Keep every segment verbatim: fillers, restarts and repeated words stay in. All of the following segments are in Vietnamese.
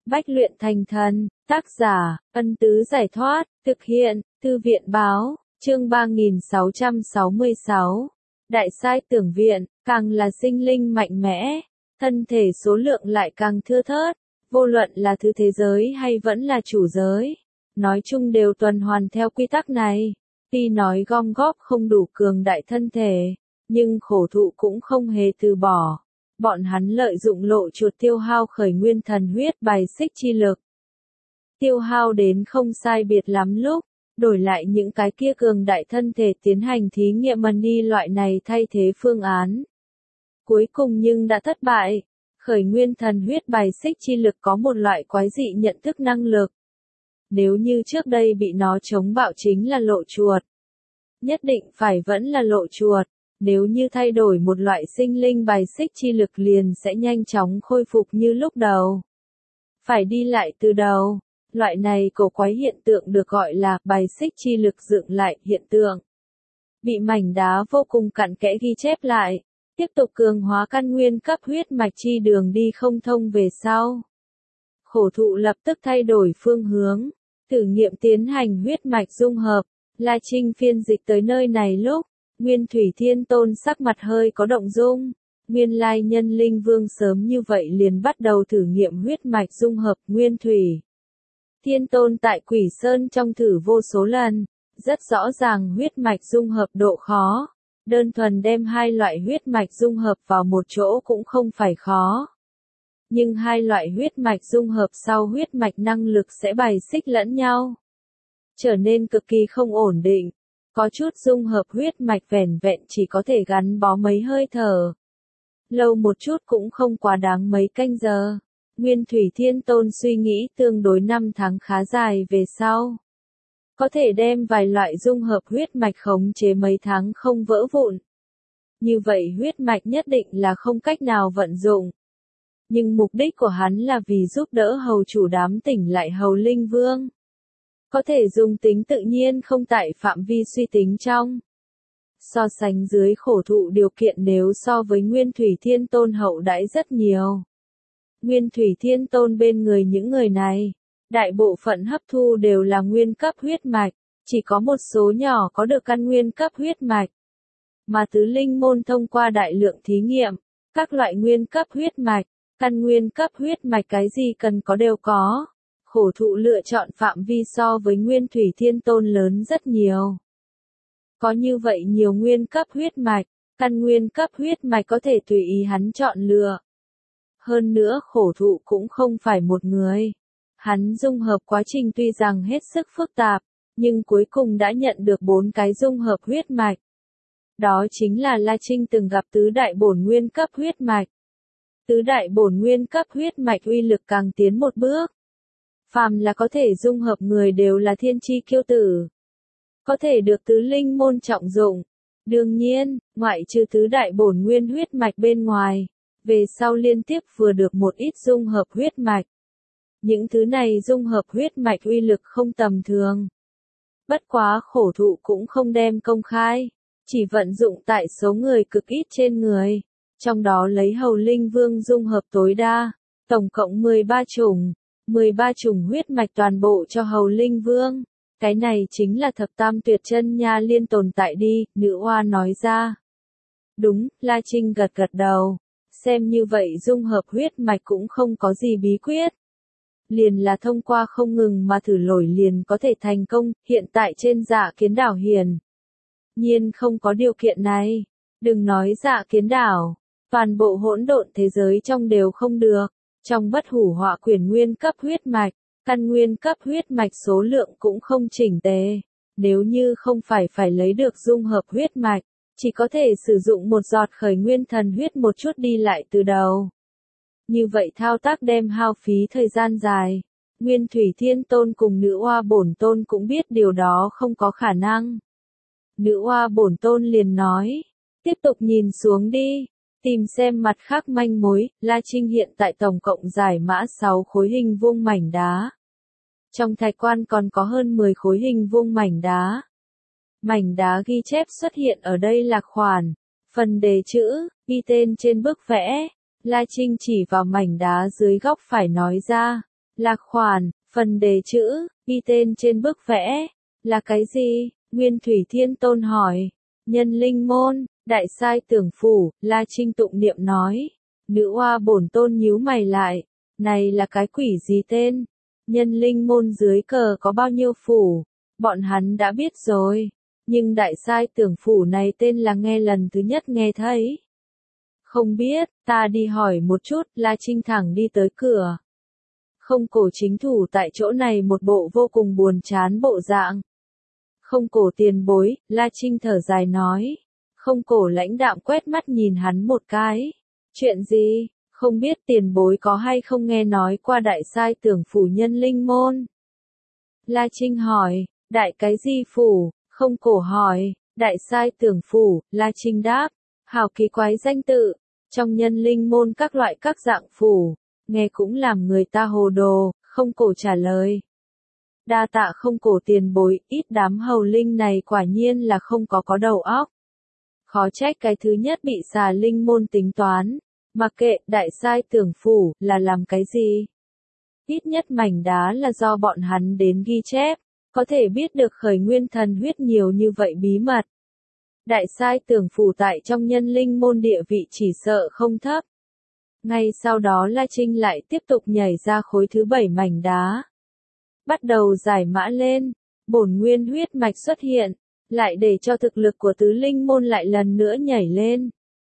Bách luyện thành thần, tác giả, Ân Tứ Giải Thoát, thực hiện, Thư viện Báo, chương ba nghìn sáu trăm sáu mươi sáu. Đại Sai Tưởng Viện, càng là sinh linh mạnh mẽ, thân thể số lượng lại càng thưa thớt, vô luận là thứ thế giới hay vẫn là chủ giới. Nói chung đều tuần hoàn theo quy tắc này. Tuy nói gom góp không đủ cường đại thân thể, nhưng khổ thụ cũng không hề từ bỏ. Bọn hắn lợi dụng lộ chuột tiêu hao khởi nguyên thần huyết bài xích chi lực. Tiêu hao đến không sai biệt lắm lúc, đổi lại những cái kia cường đại thân thể tiến hành thí nghiệm money loại này thay thế phương án. Cuối cùng nhưng đã thất bại. Khởi nguyên thần huyết bài xích chi lực có một loại quái dị nhận thức năng lực. Nếu như trước đây bị nó chống bạo chính là lộ chuột, nhất định phải vẫn là lộ chuột. Nếu như thay đổi một loại sinh linh bài xích chi lực liền sẽ nhanh chóng khôi phục như lúc đầu. Phải đi lại từ đầu. Loại này cổ quái hiện tượng được gọi là bài xích chi lực dựng lại hiện tượng. Bị mảnh đá vô cùng cặn kẽ ghi chép lại. Tiếp tục cường hóa căn nguyên cấp huyết mạch chi đường đi không thông về sau. Khổ thụ lập tức thay đổi phương hướng. Thử nghiệm tiến hành huyết mạch dung hợp. La Trinh phiên dịch tới nơi này lúc. Nguyên Thủy Thiên Tôn sắc mặt hơi có động dung. Nguyên lai nhân linh vương sớm như vậy liền bắt đầu thử nghiệm huyết mạch dung hợp Nguyên Thủy. Thiên Tôn tại Quỷ Sơn trong thử vô số lần. Rất rõ ràng huyết mạch dung hợp độ khó. Đơn thuần đem hai loại huyết mạch dung hợp vào một chỗ cũng không phải khó. Nhưng hai loại huyết mạch dung hợp sau huyết mạch năng lực sẽ bài xích lẫn nhau. Trở nên cực kỳ không ổn định. Có chút dung hợp huyết mạch vẻn vẹn chỉ có thể gắn bó mấy hơi thở. Lâu một chút cũng không quá đáng mấy canh giờ. Nguyên Thủy Thiên Tôn suy nghĩ tương đối năm tháng khá dài về sau. Có thể đem vài loại dung hợp huyết mạch khống chế mấy tháng không vỡ vụn. Như vậy huyết mạch nhất định là không cách nào vận dụng. Nhưng mục đích của hắn là vì giúp đỡ hầu chủ đám tỉnh lại hầu linh vương. Có thể dùng tính tự nhiên không tại phạm vi suy tính trong. So sánh dưới khổ thụ điều kiện nếu so với Nguyên Thủy Thiên Tôn hậu đãi rất nhiều. Nguyên Thủy Thiên Tôn bên người những người này, đại bộ phận hấp thu đều là nguyên cấp huyết mạch, chỉ có một số nhỏ có được căn nguyên cấp huyết mạch. Mà tứ linh môn thông qua đại lượng thí nghiệm, các loại nguyên cấp huyết mạch, căn nguyên cấp huyết mạch cái gì cần có đều có. Khổ thụ lựa chọn phạm vi so với Nguyên Thủy Thiên Tôn lớn rất nhiều. Có như vậy nhiều nguyên cấp huyết mạch, căn nguyên cấp huyết mạch có thể tùy ý hắn chọn lựa. Hơn nữa khổ thụ cũng không phải một người. Hắn dung hợp quá trình tuy rằng hết sức phức tạp, nhưng cuối cùng đã nhận được bốn cái dung hợp huyết mạch. Đó chính là La Trinh từng gặp tứ đại bổn nguyên cấp huyết mạch. Tứ đại bổn nguyên cấp huyết mạch uy lực càng tiến một bước. Phàm là có thể dung hợp người đều là thiên chi kiêu tử. Có thể được tứ linh môn trọng dụng. Đương nhiên, ngoại trừ tứ đại bổn nguyên huyết mạch bên ngoài, về sau liên tiếp vừa được một ít dung hợp huyết mạch. Những thứ này dung hợp huyết mạch uy lực không tầm thường. Bất quá khổ thụ cũng không đem công khai, chỉ vận dụng tại số người cực ít trên người. Trong đó lấy hầu linh vương dung hợp tối đa, tổng cộng mười ba chủng. mười ba chủng huyết mạch toàn bộ cho hầu linh vương. Cái này chính là thập tam tuyệt chân nha liên tồn tại đi, nữ oa nói ra. Đúng, La Trinh gật gật đầu. Xem như vậy dung hợp huyết mạch cũng không có gì bí quyết. Liền là thông qua không ngừng mà thử lỗi liền có thể thành công, hiện tại trên Dạ Kiến Đảo hiển nhiên không có điều kiện này. Đừng nói Dạ Kiến Đảo, toàn bộ hỗn độn thế giới trong đều không được. Trong bất hủ họa quyển nguyên cấp huyết mạch, căn nguyên cấp huyết mạch số lượng cũng không chỉnh tề. Nếu như không phải phải lấy được dung hợp huyết mạch, chỉ có thể sử dụng một giọt khởi nguyên thần huyết một chút đi lại từ đầu. Như vậy thao tác đem hao phí thời gian dài. Nguyên Thủy Thiên Tôn cùng nữ oa bổn tôn cũng biết điều đó không có khả năng. Nữ oa bổn tôn liền nói, tiếp tục nhìn xuống đi. Tìm xem mặt khác manh mối, La Trinh hiện tại tổng cộng giải mã sáu khối hình vuông mảnh đá. Trong thạch quan còn có hơn mười khối hình vuông mảnh đá. Mảnh đá ghi chép xuất hiện ở đây là khoản, phần đề chữ, ghi tên trên bức vẽ. La Trinh chỉ vào mảnh đá dưới góc phải nói ra, Lạc khoản, phần đề chữ, ghi tên trên bức vẽ, là cái gì? Nguyên Thủy Thiên Tôn hỏi. Nhân linh môn, đại sai tưởng phủ, La Trinh tụng niệm nói. Nữ oa bổn tôn nhíu mày lại. Này là cái quỷ gì tên? Nhân linh môn dưới cờ có bao nhiêu phủ? Bọn hắn đã biết rồi. Nhưng đại sai tưởng phủ này tên là nghe lần thứ nhất nghe thấy. Không biết, ta đi hỏi một chút, La Trinh thẳng đi tới cửa. Không cổ chính thủ tại chỗ này một bộ vô cùng buồn chán bộ dạng. Không cổ tiền bối, La Trinh thở dài nói. Không cổ lãnh đạm quét mắt nhìn hắn một cái. Chuyện gì? Không biết tiền bối có hay không nghe nói qua đại sai tưởng phủ nhân linh môn? La Trinh hỏi, đại cái gì phủ? Không cổ hỏi, đại sai tưởng phủ, La Trinh đáp. Hào kỳ quái danh tự, trong nhân linh môn các loại các dạng phủ, nghe cũng làm người ta hồ đồ, không cổ trả lời. Đa tạ không cổ tiền bối, ít đám hầu linh này quả nhiên là không có có đầu óc. Khó trách cái thứ nhất bị xà linh môn tính toán, mặc kệ đại sai tưởng phủ là làm cái gì. Ít nhất mảnh đá là do bọn hắn đến ghi chép, có thể biết được khởi nguyên thần huyết nhiều như vậy bí mật. Đại sai tưởng phủ tại trong nhân linh môn địa vị chỉ sợ không thấp. Ngay sau đó La Trinh lại tiếp tục nhảy ra khối thứ bảy mảnh đá. Bắt đầu giải mã lên, bổn nguyên huyết mạch xuất hiện, lại để cho thực lực của tứ linh môn lại lần nữa nhảy lên.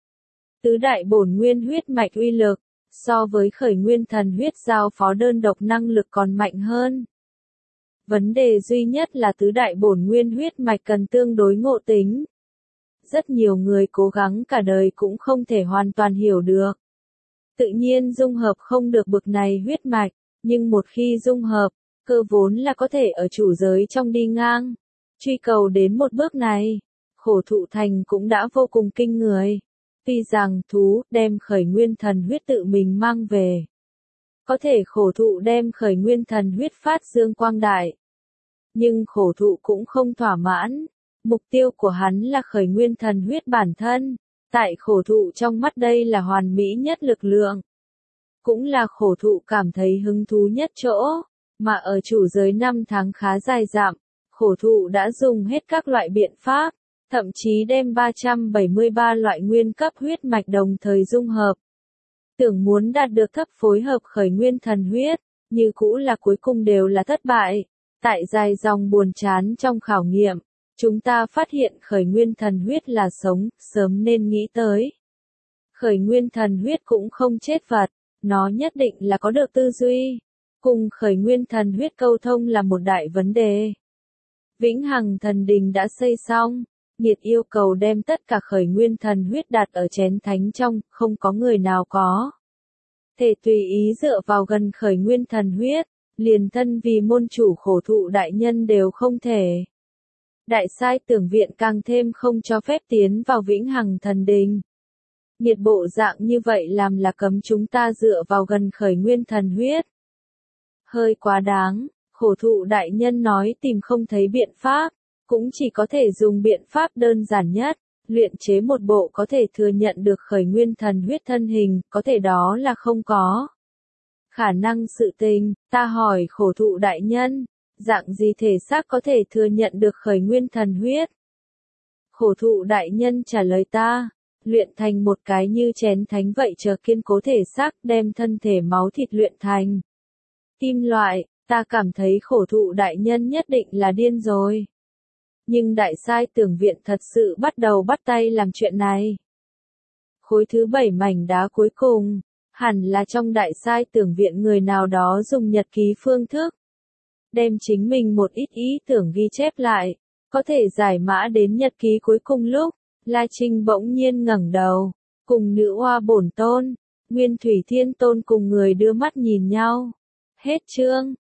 Tứ đại bổn nguyên huyết mạch uy lực, so với khởi nguyên thần huyết giao phó đơn độc năng lực còn mạnh hơn. Vấn đề duy nhất là tứ đại bổn nguyên huyết mạch cần tương đối ngộ tính. Rất nhiều người cố gắng cả đời cũng không thể hoàn toàn hiểu được. Tự nhiên dung hợp không được bực này huyết mạch, nhưng một khi dung hợp, cơ vốn là có thể ở chủ giới trong đi ngang. Truy cầu đến một bước này, khổ thụ thành cũng đã vô cùng kinh người. Tuy rằng thú đem khởi nguyên thần huyết tự mình mang về. Có thể khổ thụ đem khởi nguyên thần huyết phát dương quang đại. Nhưng khổ thụ cũng không thỏa mãn. Mục tiêu của hắn là khởi nguyên thần huyết bản thân. Tại khổ thụ trong mắt đây là hoàn mỹ nhất lực lượng. Cũng là khổ thụ cảm thấy hứng thú nhất chỗ. Mà ở chủ giới năm tháng khá dài dặm, khổ thụ đã dùng hết các loại biện pháp. Thậm chí đem ba trăm bảy mươi ba loại nguyên cấp huyết mạch đồng thời dung hợp. Tưởng muốn đạt được thấp phối hợp khởi nguyên thần huyết, như cũ là cuối cùng đều là thất bại. Tại dài dòng buồn chán trong khảo nghiệm, chúng ta phát hiện khởi nguyên thần huyết là sống, sớm nên nghĩ tới. Khởi nguyên thần huyết cũng không chết vật, nó nhất định là có được tư duy. Cùng khởi nguyên thần huyết câu thông là một đại vấn đề. Vĩnh Hằng thần đình đã xây xong. Nghiệt yêu cầu đem tất cả khởi nguyên thần huyết đặt ở chén thánh trong, không có người nào có. Thể tùy ý dựa vào gần khởi nguyên thần huyết, liền thân vì môn chủ khổ thụ đại nhân đều không thể. Đại sai tưởng viện càng thêm không cho phép tiến vào Vĩnh Hằng thần đình. Nghiệt bộ dạng như vậy làm là cấm chúng ta dựa vào gần khởi nguyên thần huyết. Hơi quá đáng, khổ thụ đại nhân nói tìm không thấy biện pháp. Cũng chỉ có thể dùng biện pháp đơn giản nhất, luyện chế một bộ có thể thừa nhận được khởi nguyên thần huyết thân hình, có thể đó là không có. Khả năng sự tình, ta hỏi khổ thụ đại nhân, dạng gì thể xác có thể thừa nhận được khởi nguyên thần huyết? Khổ thụ đại nhân trả lời ta, luyện thành một cái như chén thánh vậy chờ kiên cố thể xác đem thân thể máu thịt luyện thành. Kim loại, ta cảm thấy khổ thụ đại nhân nhất định là điên rồi. Nhưng đại sai tưởng viện thật sự bắt đầu bắt tay làm chuyện này. Khối thứ bảy mảnh đá cuối cùng, hẳn là trong đại sai tưởng viện người nào đó dùng nhật ký phương thức. Đem chính mình một ít ý tưởng ghi chép lại, có thể giải mã đến nhật ký cuối cùng lúc, La Trinh bỗng nhiên ngẩng đầu, cùng nữ oa bổn tôn, Nguyên Thủy Thiên Tôn cùng người đưa mắt nhìn nhau. Hết chương.